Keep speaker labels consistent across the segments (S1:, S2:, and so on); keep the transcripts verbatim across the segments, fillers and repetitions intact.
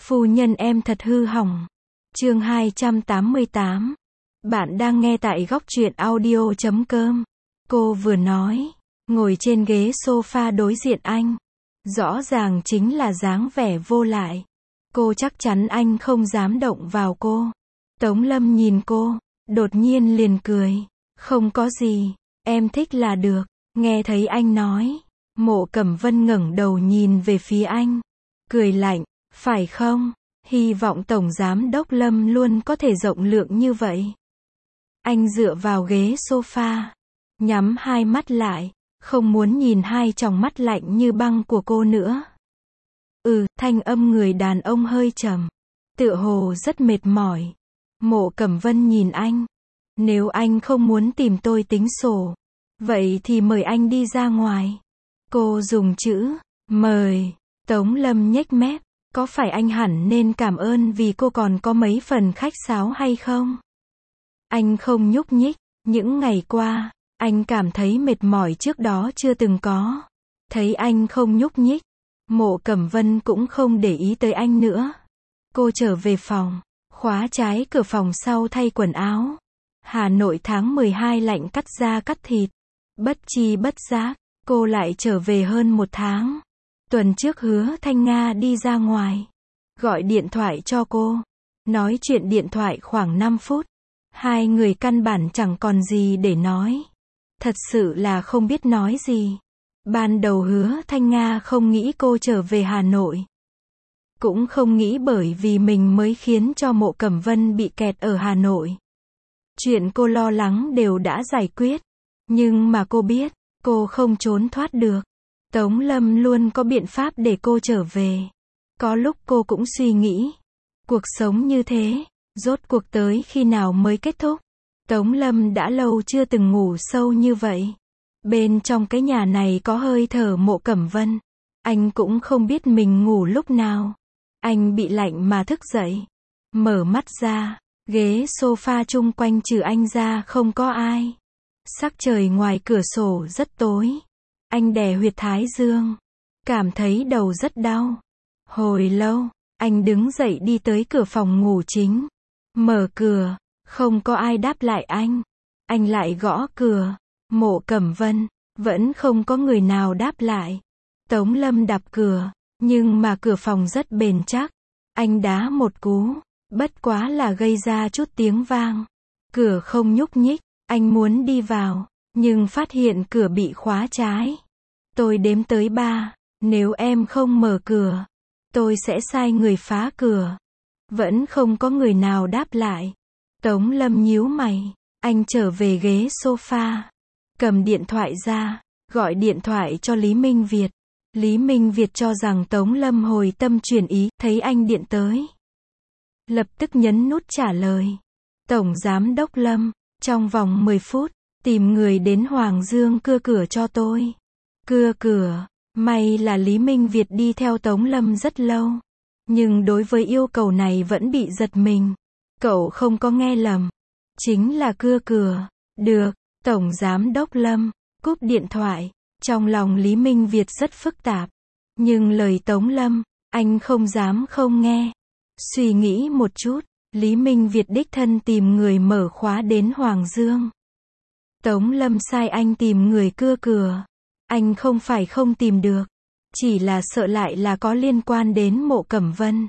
S1: Phu nhân em thật hư hỏng. Chương hai trăm tám mươi tám. Bạn đang nghe tại góc truyện audio chấm com. Cô vừa nói, ngồi trên ghế sofa đối diện anh. Rõ ràng chính là dáng vẻ vô lại. Cô chắc chắn anh không dám động vào cô. Tống Lâm nhìn cô, đột nhiên liền cười. Không có gì, em thích là được. Nghe thấy anh nói, Mộ Cẩm Vân ngẩng đầu nhìn về phía anh. Cười lạnh, phải không? Hy vọng Tổng Giám Đốc Lâm luôn có thể rộng lượng như vậy. Anh dựa vào ghế sofa, nhắm hai mắt lại, không muốn nhìn hai tròng mắt lạnh như băng của cô nữa. Ừ, thanh âm người đàn ông hơi trầm, tựa hồ rất mệt mỏi. Mộ Cẩm Vân nhìn anh. Nếu anh không muốn tìm tôi tính sổ, vậy thì mời anh đi ra ngoài. Cô dùng chữ mời. Tống Lâm nhếch mép. Có phải anh hẳn nên cảm ơn vì cô còn có mấy phần khách sáo hay không? Anh không nhúc nhích. Những ngày qua, anh cảm thấy mệt mỏi trước đó chưa từng có. Thấy anh không nhúc nhích, Mộ Cẩm Vân cũng không để ý tới anh nữa. Cô trở về phòng, khóa trái cửa phòng sau thay quần áo. Hà Nội tháng mười hai lạnh cắt da cắt thịt. Bất chi bất giác, cô lại trở về hơn một tháng. Tuần trước Hứa Thanh Nga đi ra ngoài, gọi điện thoại cho cô. Nói chuyện điện thoại khoảng năm phút. Hai người căn bản chẳng còn gì để nói. Thật sự là không biết nói gì. Ban đầu Hứa Thanh Nga không nghĩ cô trở về Hà Nội. Cũng không nghĩ bởi vì mình mới khiến cho Mộ Cẩm Vân bị kẹt ở Hà Nội. Chuyện cô lo lắng đều đã giải quyết. Nhưng mà cô biết, cô không trốn thoát được. Tống Lâm luôn có biện pháp để cô trở về. Có lúc cô cũng suy nghĩ, cuộc sống như thế, rốt cuộc tới khi nào mới kết thúc? Tống Lâm đã lâu chưa từng ngủ sâu như vậy. Bên trong cái nhà này có hơi thở Mộ Cẩm Vân. Anh cũng không biết mình ngủ lúc nào. Anh bị lạnh mà thức dậy. Mở mắt ra, ghế sofa chung quanh trừ anh ra không có ai. Sắc trời ngoài cửa sổ rất tối. Anh đè huyệt thái dương, cảm thấy đầu rất đau. Hồi lâu, anh đứng dậy đi tới cửa phòng ngủ chính. Mở cửa, không có ai đáp lại anh. Anh lại gõ cửa. Mộ Cẩm Vân, vẫn không có người nào đáp lại. Tống Lâm đập cửa, nhưng mà cửa phòng rất bền chắc. Anh đá một cú, bất quá là gây ra chút tiếng vang. Cửa không nhúc nhích, anh muốn đi vào, nhưng phát hiện cửa bị khóa trái. Tôi đếm tới ba, nếu em không mở cửa, tôi sẽ sai người phá cửa. Vẫn không có người nào đáp lại. Tống Lâm nhíu mày, anh trở về ghế sofa, cầm điện thoại ra, gọi điện thoại cho Lý Minh Việt. Lý Minh Việt cho rằng Tống Lâm hồi tâm chuyển ý, thấy anh điện tới. Lập tức nhấn nút trả lời. Tổng Giám Đốc Lâm, trong vòng mười phút, tìm người đến Hoàng Dương cưa cửa cho tôi. Cưa cửa, may là Lý Minh Việt đi theo Tống Lâm rất lâu. Nhưng đối với yêu cầu này vẫn bị giật mình. Cậu không có nghe lầm. Chính là cưa cửa. Được, Tổng Giám Đốc Lâm, cúp điện thoại. Trong lòng Lý Minh Việt rất phức tạp. Nhưng lời Tống Lâm, anh không dám không nghe. Suy nghĩ một chút, Lý Minh Việt đích thân tìm người mở khóa đến Hoàng Dương. Tống Lâm sai anh tìm người cưa cửa. Anh không phải không tìm được, chỉ là sợ lại là có liên quan đến Mộ Cẩm Vân.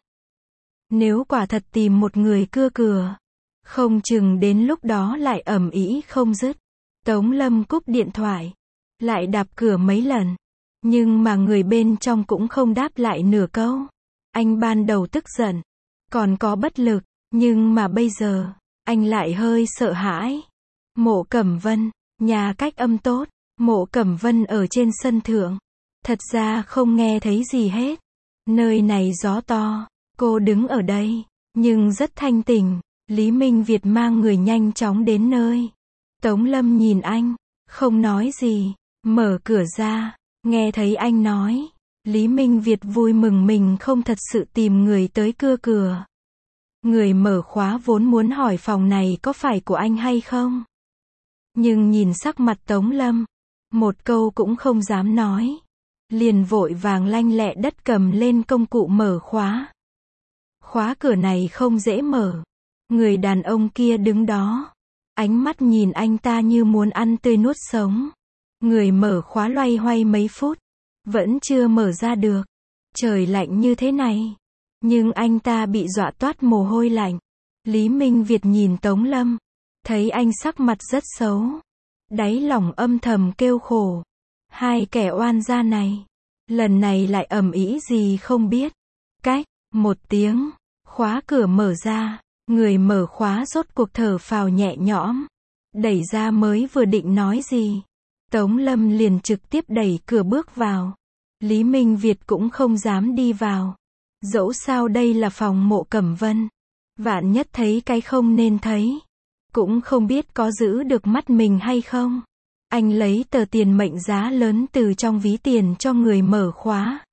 S1: Nếu quả thật tìm một người cưa cửa, không chừng đến lúc đó lại ầm ĩ không dứt. Tống Lâm cúp điện thoại, lại đạp cửa mấy lần, nhưng mà người bên trong cũng không đáp lại nửa câu. Anh ban đầu tức giận, còn có bất lực, nhưng mà bây giờ, anh lại hơi sợ hãi. Mộ Cẩm Vân, nhà cách âm tốt. Mộ Cẩm Vân ở trên sân thượng. Thật ra không nghe thấy gì hết. Nơi này gió to. Cô đứng ở đây, nhưng rất thanh tỉnh. Lý Minh Việt mang người nhanh chóng đến nơi. Tống Lâm nhìn anh, không nói gì. Mở cửa ra, nghe thấy anh nói. Lý Minh Việt vui mừng mình không thật sự tìm người tới cưa cửa. Người mở khóa vốn muốn hỏi phòng này có phải của anh hay không. Nhưng nhìn sắc mặt Tống Lâm, một câu cũng không dám nói. Liền vội vàng lanh lẹ đất cầm lên công cụ mở khóa. Khóa cửa này không dễ mở. Người đàn ông kia đứng đó. Ánh mắt nhìn anh ta như muốn ăn tươi nuốt sống. Người mở khóa loay hoay mấy phút. Vẫn chưa mở ra được. Trời lạnh như thế này. Nhưng anh ta bị dọa toát mồ hôi lạnh. Lý Minh Việt nhìn Tống Lâm. Thấy anh sắc mặt rất xấu. Đáy lòng âm thầm kêu khổ. Hai kẻ oan gia này. Lần này lại ầm ĩ gì không biết. Cách, một tiếng. Khóa cửa mở ra. Người mở khóa rốt cuộc thở phào nhẹ nhõm. Đẩy ra mới vừa định nói gì. Tống Lâm liền trực tiếp đẩy cửa bước vào. Lý Minh Việt cũng không dám đi vào. Dẫu sao đây là phòng Mộ Cẩm Vân. Vạn nhất thấy cái không nên thấy. Cũng không biết có giữ được mắt mình hay không. Anh lấy tờ tiền mệnh giá lớn từ trong ví tiền cho người mở khóa.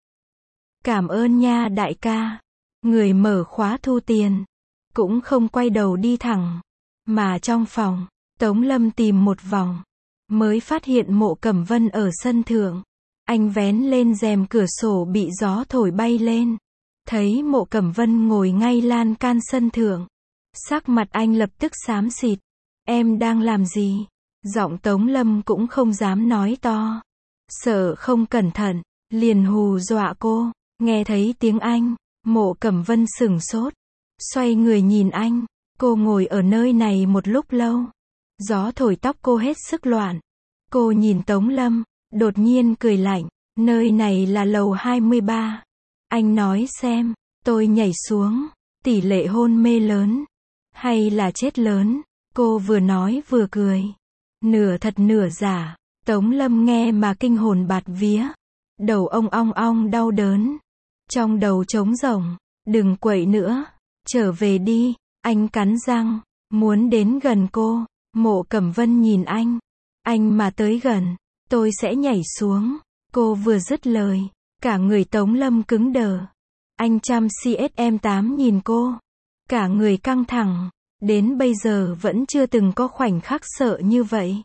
S1: Cảm ơn nha đại ca. Người mở khóa thu tiền. Cũng không quay đầu đi thẳng. Mà trong phòng, Tống Lâm tìm một vòng. Mới phát hiện Mộ Cẩm Vân ở sân thượng. Anh vén lên rèm cửa sổ bị gió thổi bay lên. Thấy Mộ Cẩm Vân ngồi ngay lan can sân thượng. Sắc mặt anh lập tức xám xịt. Em đang làm gì? Giọng Tống Lâm cũng không dám nói to. Sợ không cẩn thận, liền hù dọa cô. Nghe thấy tiếng Anh, Mộ Cẩm Vân sửng sốt. Xoay người nhìn anh. Cô ngồi ở nơi này một lúc lâu. Gió thổi tóc cô hết sức loạn. Cô nhìn Tống Lâm, đột nhiên cười lạnh. Nơi này là lầu hai mươi ba. Anh nói xem, tôi nhảy xuống. Tỷ lệ hôn mê lớn. Hay là chết lớn. Cô vừa nói vừa cười. Nửa thật nửa giả. Tống Lâm nghe mà kinh hồn bạt vía. Đầu ông ong ong đau đớn. Trong đầu trống rỗng. Đừng quậy nữa. Trở về đi. Anh cắn răng. Muốn đến gần cô. Mộ Cẩm Vân nhìn anh. Anh mà tới gần. Tôi sẽ nhảy xuống. Cô vừa dứt lời. Cả người Tống Lâm cứng đờ. Anh chăm xê ét em tám nhìn cô. Cả người căng thẳng. Đến bây giờ vẫn chưa từng có khoảnh khắc sợ như vậy.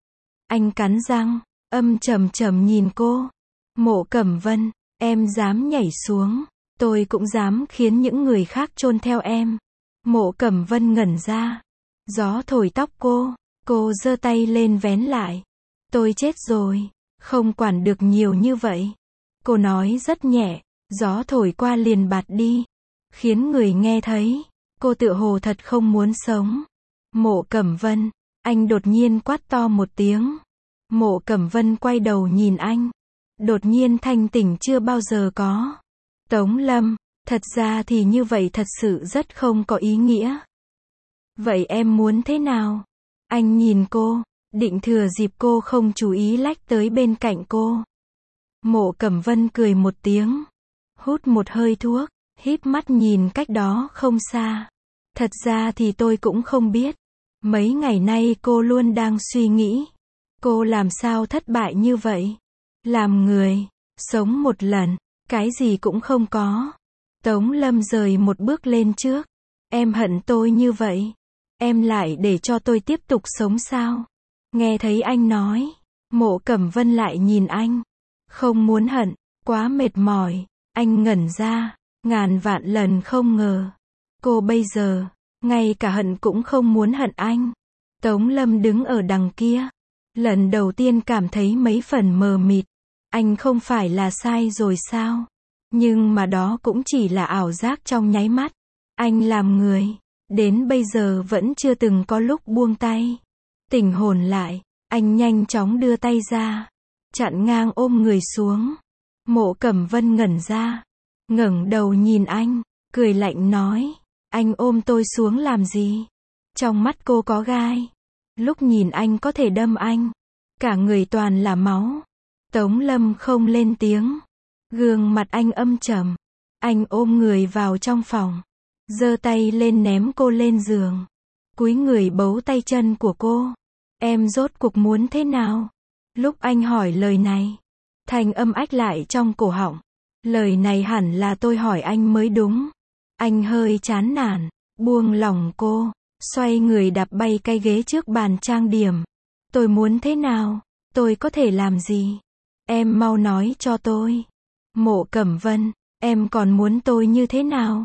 S1: Anh cắn răng, âm trầm trầm nhìn cô. Mộ Cẩm Vân, em dám nhảy xuống. Tôi cũng dám khiến những người khác chôn theo em. Mộ Cẩm Vân ngẩn ra. Gió thổi tóc cô. Cô giơ tay lên vén lại. Tôi chết rồi. Không quản được nhiều như vậy. Cô nói rất nhẹ. Gió thổi qua liền bạt đi. Khiến người nghe thấy. Cô tựa hồ thật không muốn sống. Mộ Cẩm Vân. Anh đột nhiên quát to một tiếng. Mộ Cẩm Vân quay đầu nhìn anh. Đột nhiên thanh tỉnh chưa bao giờ có. Tống Lâm. Thật ra thì như vậy thật sự rất không có ý nghĩa. Vậy em muốn thế nào? Anh nhìn cô. Định thừa dịp cô không chú ý lách tới bên cạnh cô. Mộ Cẩm Vân cười một tiếng. Hút một hơi thuốc. Híp mắt nhìn cách đó không xa. Thật ra thì tôi cũng không biết. Mấy ngày nay cô luôn đang suy nghĩ. Cô làm sao thất bại như vậy? Làm người. Sống một lần. Cái gì cũng không có. Tống Lâm rời một bước lên trước. Em hận tôi như vậy. Em lại để cho tôi tiếp tục sống sao? Nghe thấy anh nói. Mộ Cẩm Vân lại nhìn anh. Không muốn hận. Quá mệt mỏi. Anh ngẩn ra. Ngàn vạn lần không ngờ. Cô bây giờ. Ngay cả hận cũng không muốn hận anh. Tống Lâm đứng ở đằng kia. Lần đầu tiên cảm thấy mấy phần mờ mịt. Anh không phải là sai rồi sao? Nhưng mà đó cũng chỉ là ảo giác trong nháy mắt. Anh làm người. Đến bây giờ vẫn chưa từng có lúc buông tay. Tỉnh hồn lại. Anh nhanh chóng đưa tay ra. Chặn ngang ôm người xuống. Mộ Cẩm Vân ngẩn ra. Ngẩng đầu nhìn anh. Cười lạnh nói. Anh ôm tôi xuống làm gì? Trong mắt cô có gai. Lúc nhìn anh có thể đâm anh. Cả người toàn là máu. Tống Lâm không lên tiếng. Gương mặt anh âm trầm. Anh ôm người vào trong phòng. Giơ tay lên ném cô lên giường. Cúi người bấu tay chân của cô. Em rốt cuộc muốn thế nào? Lúc anh hỏi lời này. Thanh âm ách lại trong cổ họng. Lời này hẳn là tôi hỏi anh mới đúng. Anh hơi chán nản. Buông lỏng cô. Xoay người đạp bay cái ghế trước bàn trang điểm. Tôi muốn thế nào? Tôi có thể làm gì? Em mau nói cho tôi. Mộ Cẩm Vân. Em còn muốn tôi như thế nào?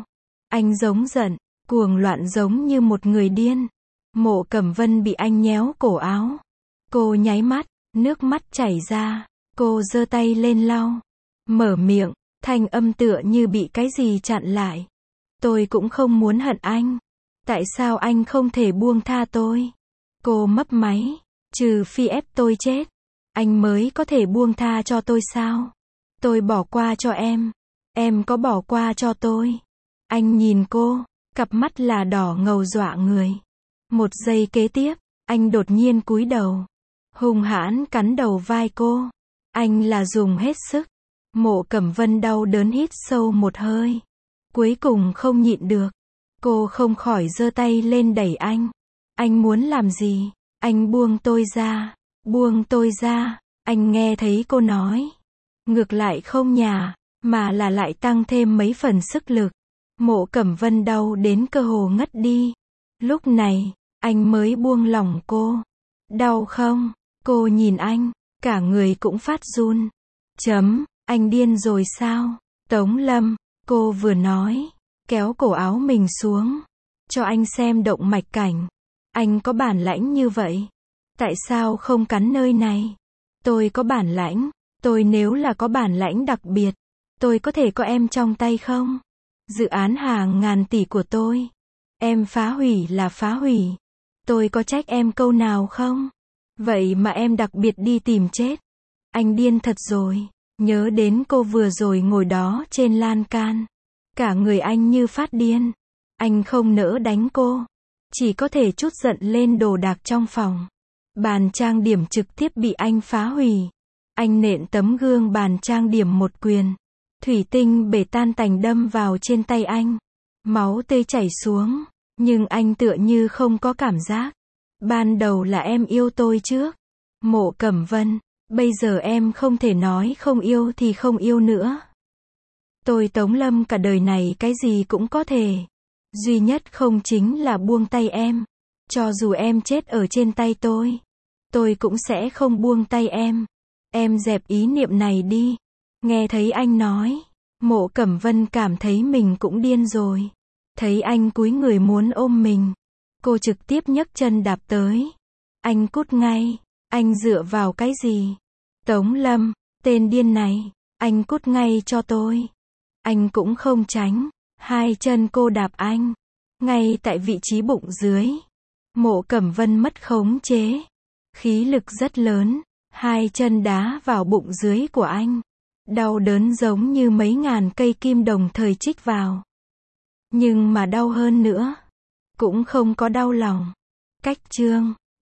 S1: Anh giống giận, cuồng loạn giống như một người điên. Mộ Cẩm Vân bị anh nhéo cổ áo. Cô nháy mắt, nước mắt chảy ra. Cô giơ tay lên lau. Mở miệng, thanh âm tựa như bị cái gì chặn lại. Tôi cũng không muốn hận anh. Tại sao anh không thể buông tha tôi? Cô mấp máy. Trừ phi ép tôi chết, anh mới có thể buông tha cho tôi sao? Tôi bỏ qua cho em. Em có bỏ qua cho tôi? Anh nhìn cô, cặp mắt là đỏ ngầu dọa người. Một giây kế tiếp, anh đột nhiên cúi đầu. Hung hãn cắn đầu vai cô. Anh là dùng hết sức. Mộ Cẩm Vân đau đớn hít sâu một hơi. Cuối cùng không nhịn được. Cô không khỏi giơ tay lên đẩy anh. Anh muốn làm gì? Anh buông tôi ra. Buông tôi ra. Anh nghe thấy cô nói. Ngược lại không nhả, mà là lại tăng thêm mấy phần sức lực. Mộ Cẩm Vân đau đến cơ hồ ngất đi. Lúc này, anh mới buông lỏng cô. Đau không? Cô nhìn anh, cả người cũng phát run. Chấm, anh điên rồi sao? Tống Lâm, cô vừa nói, kéo cổ áo mình xuống. Cho anh xem động mạch cảnh. Anh có bản lãnh như vậy. Tại sao không cắn nơi này? Tôi có bản lãnh. Tôi nếu là có bản lãnh đặc biệt, tôi có thể có em trong tay không? Dự án hàng ngàn tỷ của tôi. Em phá hủy là phá hủy. Tôi có trách em câu nào không? Vậy mà em đặc biệt đi tìm chết. Anh điên thật rồi. Nhớ đến cô vừa rồi ngồi đó trên lan can. Cả người anh như phát điên. Anh không nỡ đánh cô. Chỉ có thể trút giận lên đồ đạc trong phòng. Bàn trang điểm trực tiếp bị anh phá hủy. Anh nện tấm gương bàn trang điểm một quyền. Thủy tinh bể tan tành đâm vào trên tay anh. Máu tươi chảy xuống. Nhưng anh tựa như không có cảm giác. Ban đầu là em yêu tôi trước. Mộ Cẩm Vân, bây giờ em không thể nói không yêu thì không yêu nữa. Tôi Tống Lâm cả đời này cái gì cũng có thể. Duy nhất không chính là buông tay em. Cho dù em chết ở trên tay tôi, tôi cũng sẽ không buông tay em. Em dẹp ý niệm này đi. Nghe thấy anh nói, Mộ Cẩm Vân cảm thấy mình cũng điên rồi. Thấy anh cúi người muốn ôm mình, cô trực tiếp nhấc chân đạp tới. Anh cút ngay. Anh dựa vào cái gì? Tống Lâm, tên điên này, anh cút ngay cho tôi. Anh cũng không tránh. Hai chân cô đạp anh, ngay tại vị trí bụng dưới. Mộ Cẩm Vân mất khống chế. Khí lực rất lớn. Hai chân đá vào bụng dưới của anh. Đau đớn giống như mấy ngàn cây kim đồng thời chích vào. Nhưng mà đau hơn nữa. Cũng không có đau lòng. Cách chương